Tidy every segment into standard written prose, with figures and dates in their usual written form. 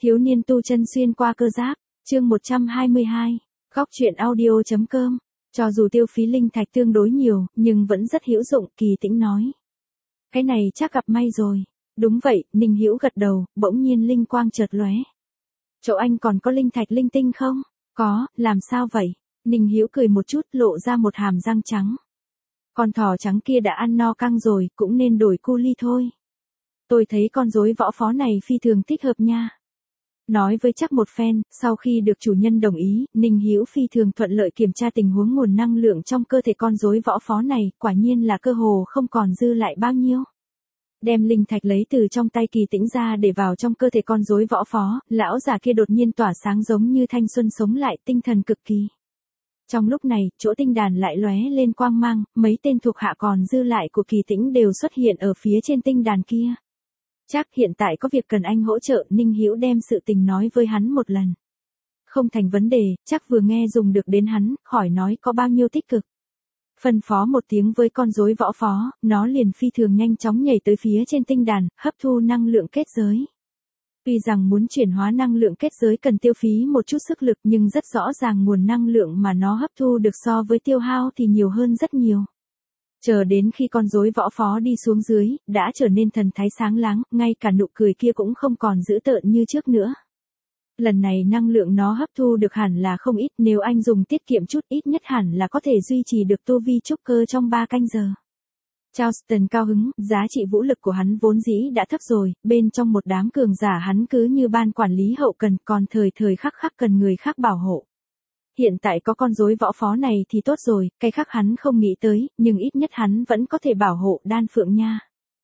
Thiếu niên tu chân xuyên qua cơ giáp, chương 122, góc truyện audio.com. Cho dù tiêu phí linh thạch tương đối nhiều, nhưng vẫn rất hữu dụng, Kỳ Tĩnh nói. Cái này chắc gặp may rồi. Đúng vậy, Ninh Hữu gật đầu, bỗng nhiên linh quang chợt lóe. Chỗ anh còn có linh thạch linh tinh không? Có, làm sao vậy? Ninh Hữu cười một chút, lộ ra một hàm răng trắng. Con thỏ trắng kia đã ăn no căng rồi, cũng nên đổi cu ly thôi. Tôi thấy con rối võ phó này phi thường thích hợp nha. Nói với chắc một phen, sau khi được chủ nhân đồng ý, Ninh Hữu phi thường thuận lợi kiểm tra tình huống nguồn năng lượng trong cơ thể con rối võ phó này, quả nhiên là cơ hồ không còn dư lại bao nhiêu. Đem linh thạch lấy từ trong tay Kỳ Tĩnh ra để vào trong cơ thể con rối võ phó, lão già kia đột nhiên tỏa sáng giống như thanh xuân sống lại, tinh thần cực kỳ. Trong lúc này, chỗ tinh đàn lại lóe lên quang mang, mấy tên thuộc hạ còn dư lại của Kỳ Tĩnh đều xuất hiện ở phía trên tinh đàn kia. Chắc hiện tại có việc cần anh hỗ trợ, Ninh Hữu đem sự tình nói với hắn một lần. Không thành vấn đề, chắc vừa nghe dùng được đến hắn, khỏi nói có bao nhiêu tích cực. Phân phó một tiếng với con rối võ phó, nó liền phi thường nhanh chóng nhảy tới phía trên tinh đàn, hấp thu năng lượng kết giới. Tuy rằng muốn chuyển hóa năng lượng kết giới cần tiêu phí một chút sức lực nhưng rất rõ ràng nguồn năng lượng mà nó hấp thu được so với tiêu hao thì nhiều hơn rất nhiều. Chờ đến khi con rối võ phó đi xuống dưới, đã trở nên thần thái sáng láng, ngay cả nụ cười kia cũng không còn dữ tợn như trước nữa. Lần này năng lượng nó hấp thu được hẳn là không ít, nếu anh dùng tiết kiệm chút ít nhất hẳn là có thể duy trì được tu vi trúc cơ trong 3 canh giờ. Charleston cao hứng, giá trị vũ lực của hắn vốn dĩ đã thấp rồi, bên trong một đám cường giả hắn cứ như ban quản lý hậu cần, còn thời thời khắc khắc cần người khác bảo hộ. Hiện tại có con rối võ phó này thì tốt rồi, cái khác hắn không nghĩ tới, nhưng ít nhất hắn vẫn có thể bảo hộ Đan Phượng nha.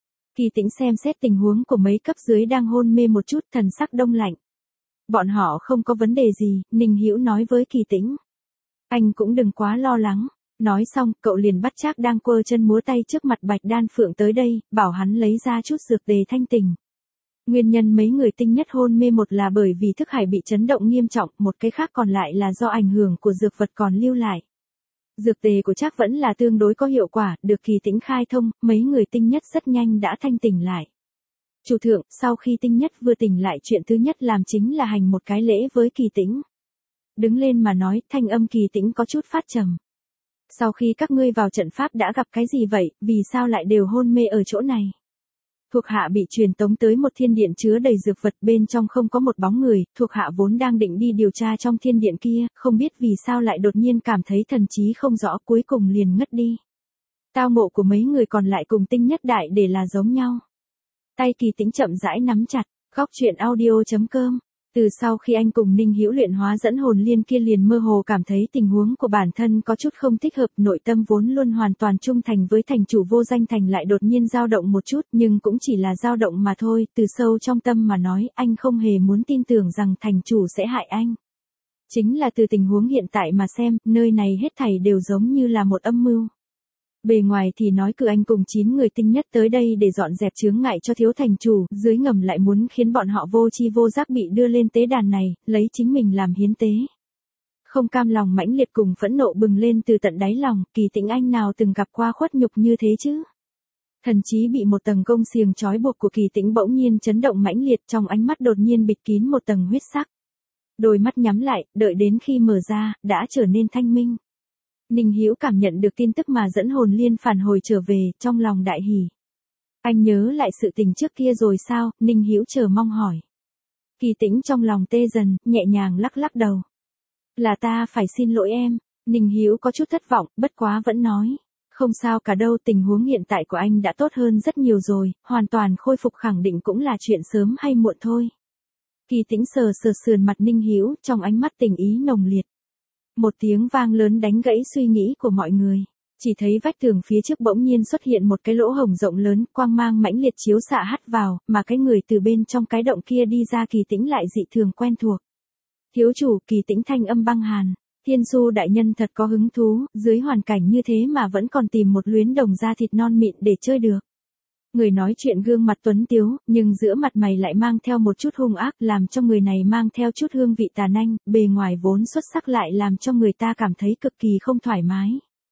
Kỳ Tĩnh xem xét tình huống của mấy cấp dưới đang hôn mê một chút, thần sắc đông lạnh. Bọn họ không có vấn đề gì, Ninh Hữu nói với Kỳ Tĩnh. Anh cũng đừng quá lo lắng. Nói xong, cậu liền bắt Trác đang quơ chân múa tay trước mặt Bạch Đan Phượng tới đây, bảo hắn lấy ra chút dược tề thanh tình. Nguyên nhân mấy người tinh nhất hôn mê một là bởi vì thức hải bị chấn động nghiêm trọng, một cái khác còn lại là do ảnh hưởng của dược vật còn lưu lại. Dược tề của Trác vẫn là tương đối có hiệu quả, được Kỳ Tĩnh khai thông, mấy người tinh nhất rất nhanh đã thanh tỉnh lại. Chủ thượng, sau khi tinh nhất vừa tỉnh lại chuyện thứ nhất làm chính là hành một cái lễ với Kỳ Tĩnh. Đứng lên mà nói, thanh âm Kỳ Tĩnh có chút phát trầm. Sau khi các ngươi vào trận pháp đã gặp cái gì vậy, vì sao lại đều hôn mê ở chỗ này? Thuộc hạ bị truyền tống tới một thiên điện chứa đầy dược vật, bên trong không có một bóng người, thuộc hạ vốn đang định đi điều tra trong thiên điện kia, không biết vì sao lại đột nhiên cảm thấy thần trí không rõ, cuối cùng liền ngất đi. Tao ngộ của mấy người còn lại cùng tinh nhất đại để là giống nhau. Tay Kỳ Tĩnh chậm rãi nắm chặt, góc truyện audio.com. Từ sau khi anh cùng Ninh Hữu luyện hóa dẫn hồn liên kia liền mơ hồ cảm thấy tình huống của bản thân có chút không thích hợp, nội tâm vốn luôn hoàn toàn trung thành với thành chủ vô danh thành lại đột nhiên dao động một chút, nhưng cũng chỉ là dao động mà thôi, từ sâu trong tâm mà nói, anh không hề muốn tin tưởng rằng thành chủ sẽ hại anh. Chính là từ tình huống hiện tại mà xem, nơi này hết thảy đều giống như là một âm mưu. Bề ngoài thì nói cử anh cùng 9 người tinh nhất tới đây để dọn dẹp chướng ngại cho thiếu thành chủ, dưới ngầm lại muốn khiến bọn họ vô chi vô giác bị đưa lên tế đàn này, lấy chính mình làm hiến tế. Không cam lòng mãnh liệt cùng phẫn nộ bừng lên từ tận đáy lòng, Kỳ Tĩnh anh nào từng gặp qua khuất nhục như thế chứ? Thần trí bị một tầng gông xiềng trói buộc của Kỳ Tĩnh bỗng nhiên chấn động mãnh liệt, trong ánh mắt đột nhiên bịt kín một tầng huyết sắc. Đôi mắt nhắm lại, đợi đến khi mở ra, đã trở nên thanh minh. Ninh Hữu cảm nhận được tin tức mà dẫn hồn liên phản hồi trở về, trong lòng đại hỉ. Anh nhớ lại sự tình trước kia rồi sao? Ninh Hữu chờ mong hỏi. Kỳ Tĩnh trong lòng tê dần, nhẹ nhàng lắc lắc đầu. Là ta phải xin lỗi em. Ninh Hữu có chút thất vọng, bất quá vẫn nói. Không sao cả đâu, tình huống hiện tại của anh đã tốt hơn rất nhiều rồi, hoàn toàn khôi phục khẳng định cũng là chuyện sớm hay muộn thôi. Kỳ Tĩnh sờ sờ sườn mặt Ninh Hữu, trong ánh mắt tình ý nồng liệt. Một tiếng vang lớn đánh gãy suy nghĩ của mọi người. Chỉ thấy vách tường phía trước bỗng nhiên xuất hiện một cái lỗ hổng rộng lớn, quang mang mãnh liệt chiếu xạ hắt vào, mà cái người từ bên trong cái động kia đi ra Kỳ Tĩnh lại dị thường quen thuộc. Thiếu chủ, Kỳ Tĩnh thanh âm băng hàn. Thiên Su đại nhân thật có hứng thú, dưới hoàn cảnh như thế mà vẫn còn tìm một luyến đồng da thịt non mịn để chơi được. Người nói chuyện gương mặt tuấn tiếu, nhưng giữa mặt mày lại mang theo một chút hung ác, làm cho người này mang theo chút hương vị tà nanh, bề ngoài vốn xuất sắc lại làm cho người ta cảm thấy cực kỳ không thoải mái.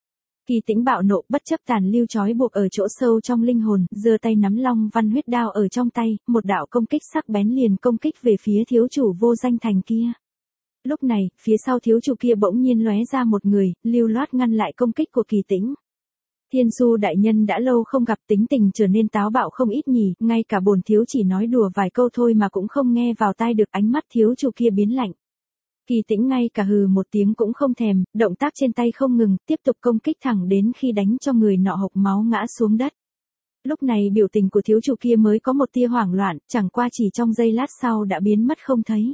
Kỳ Tĩnh bạo nộ bất chấp tàn lưu trói buộc ở chỗ sâu trong linh hồn, giơ tay nắm Long Văn huyết đao ở trong tay, một đạo công kích sắc bén liền công kích về phía thiếu chủ vô danh thành kia. Lúc này, phía sau thiếu chủ kia bỗng nhiên lóe ra một người, lưu loát ngăn lại công kích của Kỳ Tĩnh. Thiên Su đại nhân đã lâu không gặp, tính tình trở nên táo bạo không ít nhỉ, ngay cả bổn thiếu chỉ nói đùa vài câu thôi mà cũng không nghe vào tai được. Ánh mắt thiếu chủ kia biến lạnh. Kỳ Tĩnh ngay cả hừ một tiếng cũng không thèm, động tác trên tay không ngừng, tiếp tục công kích thẳng đến khi đánh cho người nọ hộc máu ngã xuống đất. Lúc này biểu tình của thiếu chủ kia mới có một tia hoảng loạn, chẳng qua chỉ trong giây lát sau đã biến mất không thấy.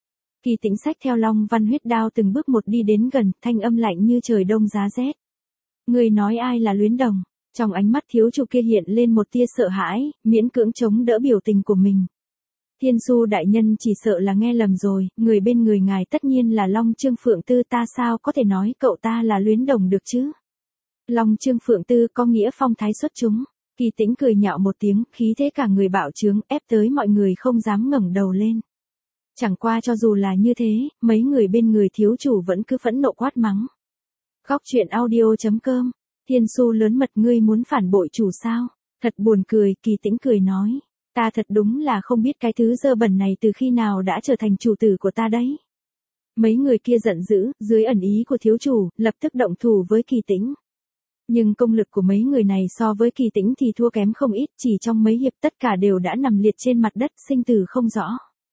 Kỳ Tĩnh xách theo Long Văn huyết đao từng bước một đi đến gần, thanh âm lạnh như trời đông giá rét. Người nói ai là Luyến Đồng? Trong ánh mắt thiếu chủ kia hiện lên một tia sợ hãi, miễn cưỡng chống đỡ biểu tình của mình. Thiên Su đại nhân chỉ sợ là nghe lầm rồi, người bên người ngài tất nhiên là Long Trương Phượng Tư, ta sao có thể nói cậu ta là Luyến Đồng được chứ? Long Trương Phượng Tư có nghĩa phong thái xuất chúng. Kỳ Tĩnh cười nhạo một tiếng, khí thế cả người bạo trướng, ép tới mọi người không dám ngẩng đầu lên. Chẳng qua cho dù là như thế, mấy người bên người thiếu chủ vẫn cứ phẫn nộ quát mắng. Góc truyện audio.com, Thiên Su lớn mật, ngươi muốn phản bội chủ sao? Thật buồn cười, Kỳ Tĩnh cười nói. Ta thật đúng là không biết cái thứ dơ bẩn này từ khi nào đã trở thành chủ tử của ta đấy. Mấy người kia giận dữ, dưới ẩn ý của thiếu chủ, lập tức động thủ với Kỳ Tĩnh. Nhưng công lực của mấy người này so với Kỳ Tĩnh thì thua kém không ít, chỉ trong mấy hiệp tất cả đều đã nằm liệt trên mặt đất, sinh tử không rõ.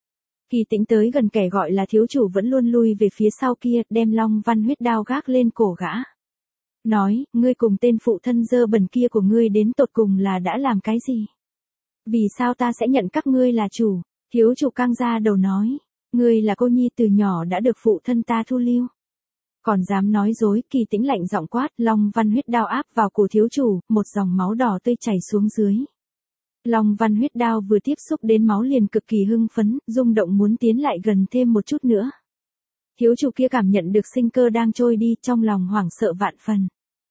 Kỳ Tĩnh tới gần kẻ gọi là thiếu chủ vẫn luôn lui về phía sau kia, đem Long Văn huyết đao gác lên cổ gã. Nói, ngươi cùng tên phụ thân dơ bẩn kia của ngươi đến tột cùng là đã làm cái gì? Vì sao ta sẽ nhận các ngươi là chủ? Thiếu chủ căng ra đầu nói, ngươi là cô nhi từ nhỏ đã được phụ thân ta thu lưu. Còn dám nói dối? Kỳ Tĩnh lạnh giọng quát, Long Văn huyết đao áp vào cổ thiếu chủ, một dòng máu đỏ tươi chảy xuống dưới. Long Văn huyết đao vừa tiếp xúc đến máu liền cực kỳ hưng phấn, rung động muốn tiến lại gần thêm một chút nữa. Thiếu chủ kia cảm nhận được sinh cơ đang trôi đi, trong lòng hoảng sợ vạn phần.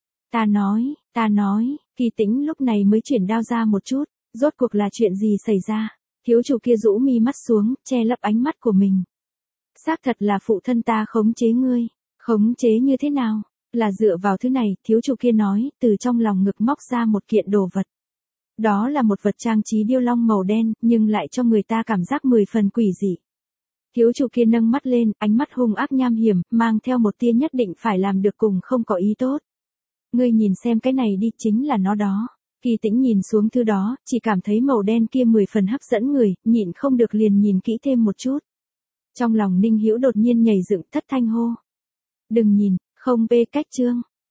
Ta nói, Kỳ Tĩnh lúc này mới chuyển đao ra một chút, rốt cuộc là chuyện gì xảy ra? Thiếu chủ kia rũ mi mắt xuống, che lấp ánh mắt của mình. Xác thật là phụ thân ta khống chế ngươi. Khống chế như thế nào? Là dựa vào thứ này, thiếu chủ kia nói, từ trong lòng ngực móc ra một kiện đồ vật. Đó là một vật trang trí điêu long màu đen, nhưng lại cho người ta cảm giác 10 phần quỷ dị. Thiếu chủ kia nâng mắt lên, ánh mắt hung ác nham hiểm, mang theo một tia nhất định phải làm được cùng không có ý tốt. Ngươi nhìn xem cái này đi, chính là nó đó. Kỳ Tĩnh nhìn xuống thứ đó, chỉ cảm thấy màu đen kia 10 phần hấp dẫn người, nhịn không được liền nhìn kỹ thêm một chút. Trong lòng Ninh Hữu đột nhiên nhảy dựng, thất thanh hô. Đừng nhìn, không bê cách chương.